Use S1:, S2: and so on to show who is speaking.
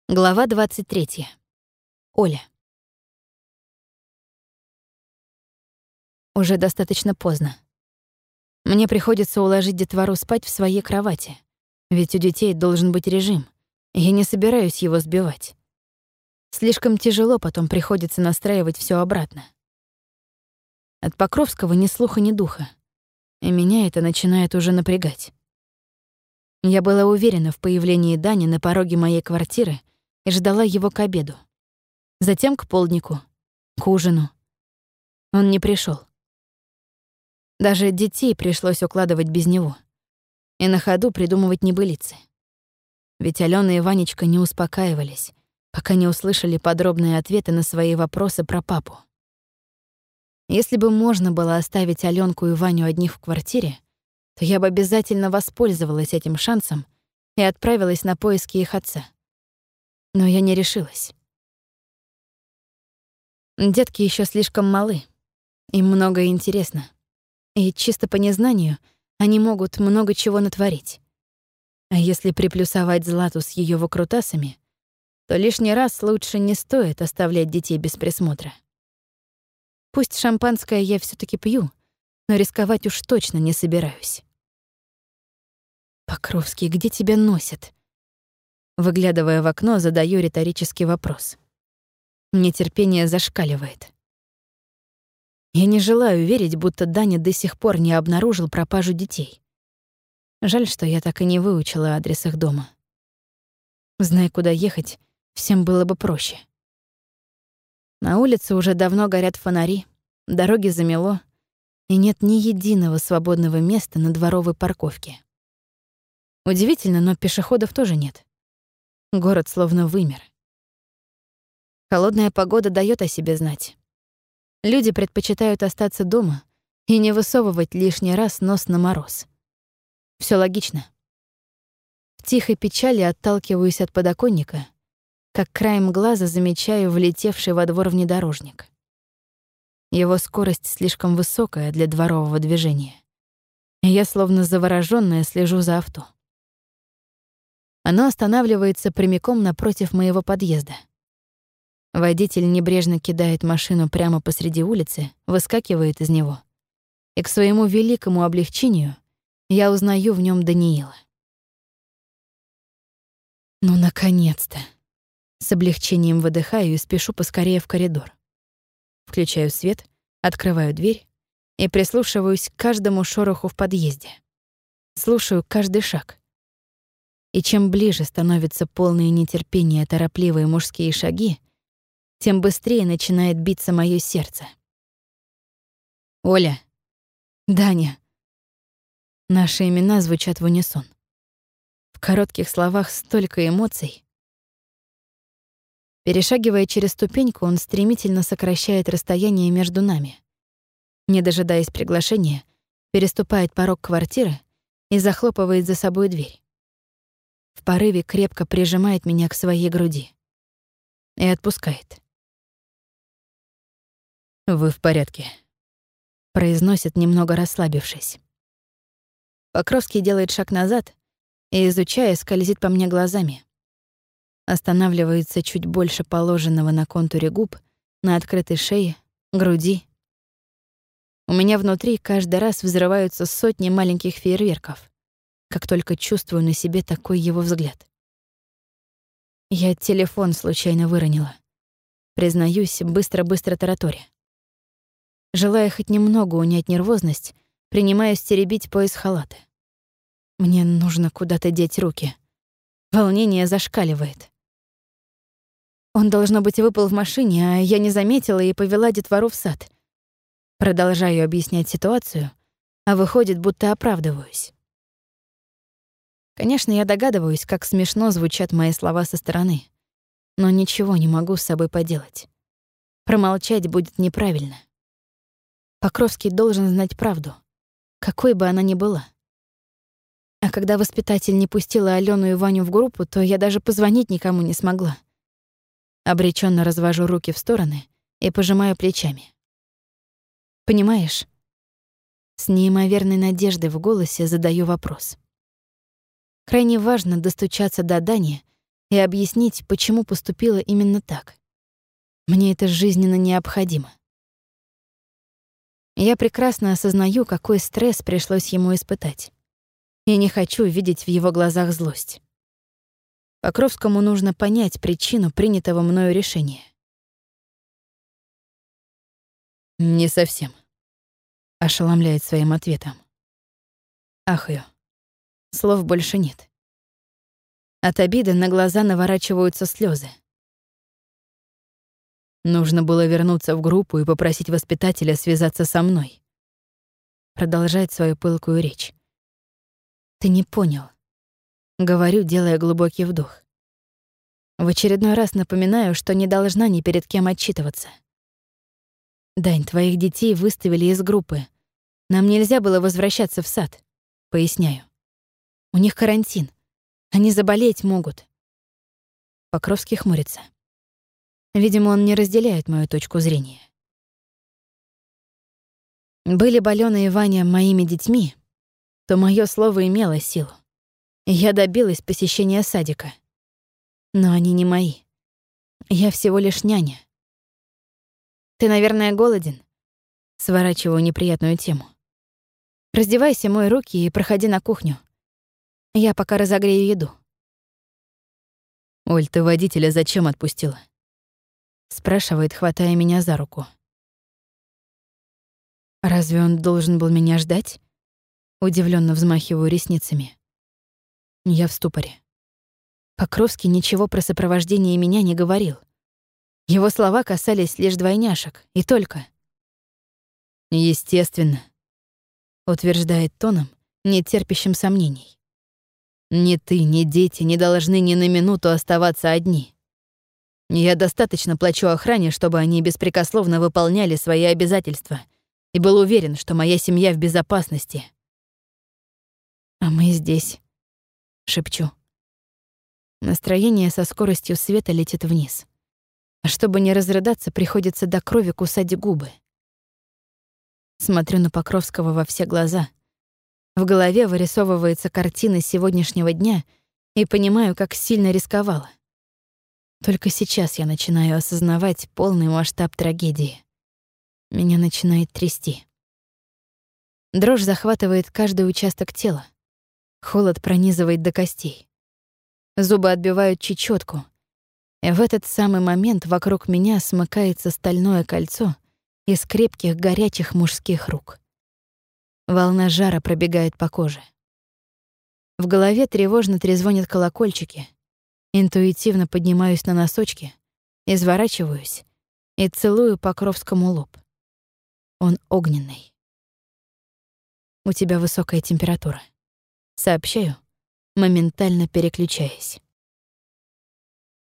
S1: Глава 23. Оля. Уже достаточно поздно. Мне приходится уложить детвору спать в своей кровати, ведь у детей должен быть режим, и я не собираюсь его сбивать. Слишком тяжело потом приходится настраивать все обратно. От Покровского ни слуха, ни духа, и меня это начинает уже напрягать. Я была уверена в появлении Дани на пороге моей квартиры и ждала его к обеду. Затем к полднику, к ужину. Он не пришел. Даже детей пришлось укладывать без него и на ходу придумывать небылицы. Ведь Алёна и Ванечка не успокаивались, пока не услышали подробные ответы на свои вопросы про папу. Если бы можно было оставить Алёнку и Ваню одних в квартире, то я бы обязательно воспользовалась этим шансом и отправилась на поиски их отца. Но я не решилась. Детки еще слишком малы, им многое интересно. И чисто по незнанию они могут много чего натворить. А если приплюсовать Злату с ее выкрутасами, то лишний раз лучше не стоит оставлять детей без присмотра. Пусть шампанское я все таки пью, но рисковать уж точно не собираюсь. «Покровский, где тебя носят?» Выглядывая в окно, задаю риторический вопрос. Нетерпение зашкаливает. Я не желаю верить, будто Даня до сих пор не обнаружил пропажу детей. Жаль, что я так и не выучила адрес их дома. Зная, куда ехать, всем было бы проще. На улице уже давно горят фонари, дороги замело, и нет ни единого свободного места на дворовой парковке. Удивительно, но пешеходов тоже нет. Город словно вымер. Холодная погода даёт о себе знать. Люди предпочитают остаться дома и не высовывать лишний раз нос на мороз. Всё логично. В тихой печали отталкиваюсь от подоконника, как краем глаза замечаю влетевший во двор внедорожник. Его скорость слишком высокая для дворового движения, и я, словно заворожённая, слежу за авто. Оно останавливается прямиком напротив моего подъезда. Водитель небрежно кидает машину прямо посреди улицы, выскакивает из него. И к своему великому облегчению я узнаю в нем Даниила. Ну, наконец-то! С облегчением выдыхаю и спешу поскорее в коридор. Включаю свет, открываю дверь и прислушиваюсь к каждому шороху в подъезде. Слушаю каждый шаг. И чем ближе становятся полные нетерпения торопливые мужские шаги, тем быстрее начинает биться моё сердце. Оля. Даня. Наши имена звучат в унисон. В коротких словах столько эмоций. Перешагивая через ступеньку, он стремительно сокращает расстояние между нами. Не дожидаясь приглашения, переступает порог квартиры и захлопывает за собой дверь. В порыве крепко прижимает меня к своей груди и отпускает. «Вы в порядке», — произносит, немного расслабившись. Покровский делает шаг назад и, изучая, скользит по мне глазами. Останавливается чуть больше положенного на контуре губ, на открытой шее, груди. У меня внутри каждый раз взрываются сотни маленьких фейерверков, как только чувствую на себе такой его взгляд. Я телефон случайно выронила. Признаюсь, быстро-быстро тараторя. Желая хоть немного унять нервозность, принимаюсь теребить пояс халата. Мне нужно куда-то деть руки. Волнение зашкаливает. Он, должно быть, выпал в машине, а я не заметила и повела детвору в сад. Продолжаю объяснять ситуацию, а выходит, будто оправдываюсь. Конечно, я догадываюсь, как смешно звучат мои слова со стороны, но ничего не могу с собой поделать. Промолчать будет неправильно. Покровский должен знать правду, какой бы она ни была. А когда воспитатель не пустила Алёну и Ваню в группу, то я даже позвонить никому не смогла. Обречённо развожу руки в стороны и пожимаю плечами. Понимаешь? С неимоверной надеждой в голосе задаю вопрос. Крайне важно достучаться до Дани и объяснить, почему поступила именно так. Мне это жизненно необходимо. Я прекрасно осознаю, какой стресс пришлось ему испытать. И не хочу видеть в его глазах злость. Покровскому нужно понять причину принятого мною решения. «Не совсем», — ошеломляет своим ответом. Ахаю. Слов больше нет. От обиды на глаза наворачиваются слезы. Нужно было вернуться в группу и попросить воспитателя связаться со мной. Продолжает свою пылкую речь. Ты не понял. Говорю, делая глубокий вдох. В очередной раз напоминаю, что не должна ни перед кем отчитываться. Дань, твоих детей выставили из группы. Нам нельзя было возвращаться в сад. Поясняю. У них карантин. Они заболеть могут. Покровский хмурится. Видимо, он не разделяет мою точку зрения. Были бы Алёна и Ваня моими детьми, то моё слово имело силу. И я добилась посещения садика. Но они не мои. Я всего лишь няня. Ты, наверное, голоден? Сворачиваю неприятную тему. Раздевайся, мой руки и проходи на кухню. Я пока разогрею еду. Оль, ты водителя зачем отпустила? Спрашивает, хватая меня за руку. Разве он должен был меня ждать? Удивленно взмахиваю ресницами. Я в ступоре. Покровский ничего про сопровождение меня не говорил. Его слова касались лишь двойняшек, и только. Естественно, утверждает тоном, не терпящим сомнений. Ни ты, ни дети не должны ни на минуту оставаться одни. Я достаточно плачу охране, чтобы они беспрекословно выполняли свои обязательства, и был уверен, что моя семья в безопасности. А мы здесь, шепчу. Настроение со скоростью света летит вниз. А чтобы не разрыдаться, приходится до крови кусать губы. Смотрю на Покровского во все глаза. В голове вырисовывается картина сегодняшнего дня и понимаю, как сильно рисковала. Только сейчас я начинаю осознавать полный масштаб трагедии. Меня начинает трясти. Дрожь захватывает каждый участок тела. Холод пронизывает до костей. Зубы отбивают чечётку. И в этот самый момент вокруг меня смыкается стальное кольцо из крепких горячих мужских рук. Волна жара пробегает по коже. В голове тревожно трезвонят колокольчики. Интуитивно поднимаюсь на носочки, изворачиваюсь и целую Покровскому лоб. Он огненный. У тебя высокая температура. Сообщаю, моментально переключаясь.